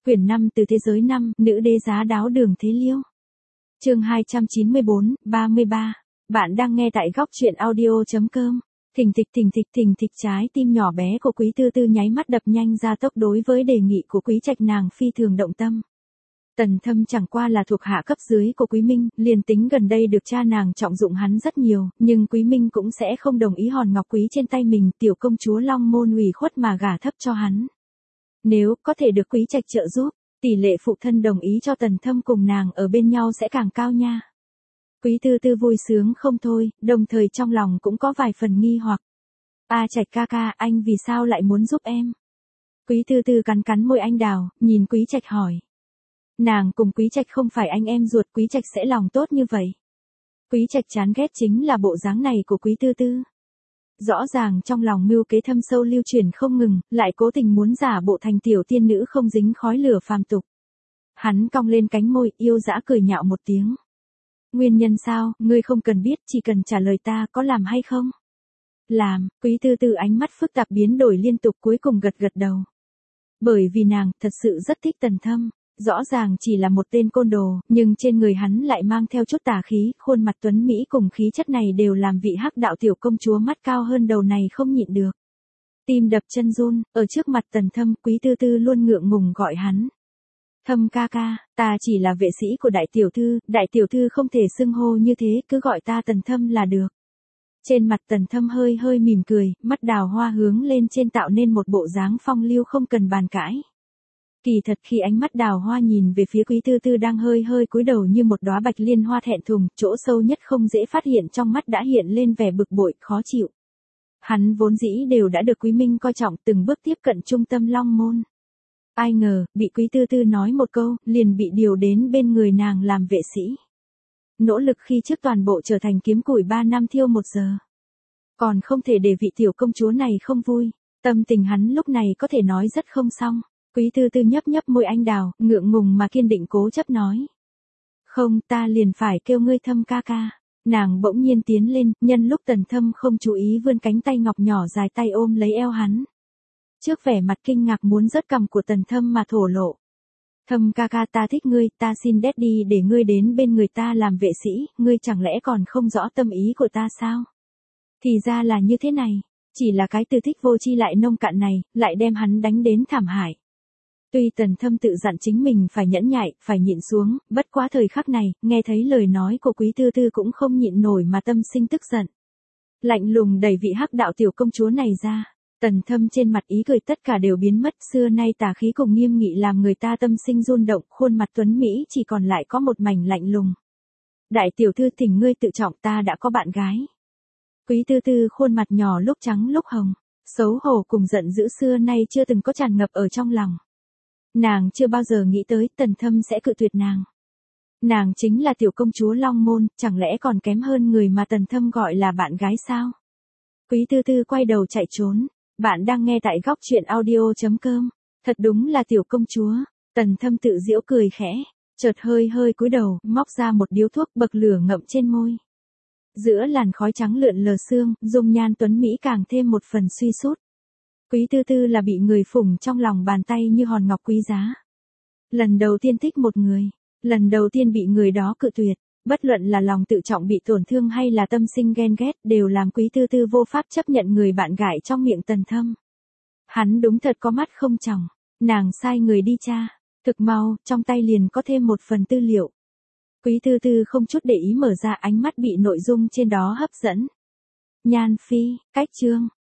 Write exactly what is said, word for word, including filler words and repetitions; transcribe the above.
Quyển năm Từ thế giới năm, nữ đế giá đáo Đường Thế Liêu. Chương hai trăm chín mươi bốn, ba mươi ba. Bạn đang nghe tại góc truyện audio chấm com. Thình thịch thình thịch thình thịch, trái tim nhỏ bé của Quý Tư Tư nháy mắt đập nhanh ra tốc. Đối với đề nghị của Quý Trạch nàng phi thường động tâm. Tần Thâm chẳng qua là thuộc hạ cấp dưới của Quý Minh, liền tính gần đây được cha nàng trọng dụng hắn rất nhiều, nhưng Quý Minh cũng sẽ không đồng ý hòn ngọc quý trên tay mình, tiểu công chúa Long Môn ủy khuất mà gả thấp cho hắn. Nếu có thể được Quý Trạch trợ giúp, tỷ lệ phụ thân đồng ý cho Tần Thâm cùng nàng ở bên nhau sẽ càng cao nha. Quý Tư Tư vui sướng không thôi, đồng thời trong lòng cũng có vài phần nghi hoặc. A Trạch ca ca, anh vì sao lại muốn giúp em? Quý Tư Tư cắn cắn môi anh đào, nhìn Quý Trạch hỏi. Nàng cùng Quý Trạch không phải anh em ruột, Quý Trạch sẽ lòng tốt như vậy. Quý Trạch chán ghét chính là bộ dáng này của Quý Tư Tư. Rõ ràng trong lòng mưu kế thâm sâu lưu truyền không ngừng, lại cố tình muốn giả bộ thành tiểu tiên nữ không dính khói lửa phàm tục. Hắn cong lên cánh môi, yêu dã cười nhạo một tiếng. Nguyên nhân sao, ngươi không cần biết, chỉ cần trả lời ta có làm hay không? Làm. Quý Tư Tư ánh mắt phức tạp biến đổi liên tục, cuối cùng gật gật đầu. Bởi vì nàng thật sự rất thích Tần Thâm. Rõ ràng chỉ là một tên côn đồ, nhưng trên người hắn lại mang theo chút tà khí, khuôn mặt tuấn Mỹ cùng khí chất này đều làm vị hắc đạo tiểu công chúa mắt cao hơn đầu này không nhịn được. Tim đập chân run, ở trước mặt Tần Thâm, Quý Tư Tư luôn ngượng ngùng gọi hắn. Thâm ca ca, ta chỉ là vệ sĩ của đại tiểu thư, đại tiểu thư không thể xưng hô như thế, cứ gọi ta Tần Thâm là được. Trên mặt Tần Thâm hơi hơi mỉm cười, mắt đào hoa hướng lên trên tạo nên một bộ dáng phong lưu không cần bàn cãi. Kỳ thật khi ánh mắt đào hoa nhìn về phía Quý Tư Tư đang hơi hơi cúi đầu như một đóa bạch liên hoa thẹn thùng, chỗ sâu nhất không dễ phát hiện trong mắt đã hiện lên vẻ bực bội, khó chịu. Hắn vốn dĩ đều đã được Quý Minh coi trọng, từng bước tiếp cận trung tâm Long Môn. Ai ngờ, bị Quý Tư Tư nói một câu, liền bị điều đến bên người nàng làm vệ sĩ. Nỗ lực khi trước toàn bộ trở thành kiếm củi ba năm thiêu một giờ. Còn không thể để vị tiểu công chúa này không vui, tâm tình hắn lúc này có thể nói rất không xong. Quý Tư Tư nhấp nhấp môi anh đào, ngượng ngùng mà kiên định cố chấp nói. Không, ta liền phải kêu ngươi Thâm ca ca. Nàng bỗng nhiên tiến lên, nhân lúc Tần Thâm không chú ý vươn cánh tay ngọc nhỏ dài tay ôm lấy eo hắn. Trước vẻ mặt kinh ngạc muốn rớt cằm của Tần Thâm mà thổ lộ. Thâm ca ca, ta thích ngươi, ta xin daddy để ngươi đến bên người ta làm vệ sĩ, ngươi chẳng lẽ còn không rõ tâm ý của ta sao? Thì ra là như thế này, chỉ là cái từ thích vô chi lại nông cạn này, lại đem hắn đánh đến thảm hại. Tuy Tần Thâm tự dặn chính mình phải nhẫn nhại, phải nhịn xuống, bất quá thời khắc này, nghe thấy lời nói của Quý Tư Tư cũng không nhịn nổi mà tâm sinh tức giận. Lạnh lùng đẩy vị hắc đạo tiểu công chúa này ra, Tần Thâm trên mặt ý cười tất cả đều biến mất, xưa nay tà khí cùng nghiêm nghị làm người ta tâm sinh run động, khuôn mặt tuấn Mỹ chỉ còn lại có một mảnh lạnh lùng. Đại tiểu thư thỉnh ngươi tự trọng, ta đã có bạn gái. Quý Tư Tư khuôn mặt nhỏ lúc trắng lúc hồng, xấu hổ cùng giận dữ xưa nay chưa từng có tràn ngập ở trong lòng. Nàng chưa bao giờ nghĩ tới Tần Thâm sẽ cự tuyệt nàng. Nàng chính là tiểu công chúa Long Môn, chẳng lẽ còn kém hơn người mà Tần Thâm gọi là bạn gái sao? Quý Tư Tư quay đầu chạy trốn. Bạn đang nghe tại góc truyện audio chấm com. Thật đúng là tiểu công chúa. Tần Thâm tự giễu cười khẽ, chợt hơi hơi cúi đầu, móc ra một điếu thuốc bậc lửa ngậm trên môi. Giữa làn khói trắng lượn lờ sương, dung nhan tuấn Mỹ càng thêm một phần suy sút. Quý Tư Tư là bị người phủng trong lòng bàn tay như hòn ngọc quý giá. Lần đầu tiên thích một người, lần đầu tiên bị người đó cự tuyệt, bất luận là lòng tự trọng bị tổn thương hay là tâm sinh ghen ghét đều làm Quý Tư Tư vô pháp chấp nhận người bạn gái trong miệng Tần Thâm. Hắn đúng thật có mắt không tròng, nàng sai người đi tra, thực mau, trong tay liền có thêm một phần tư liệu. Quý Tư Tư không chút để ý mở ra, ánh mắt bị nội dung trên đó hấp dẫn. Nhan Phi, cách chương,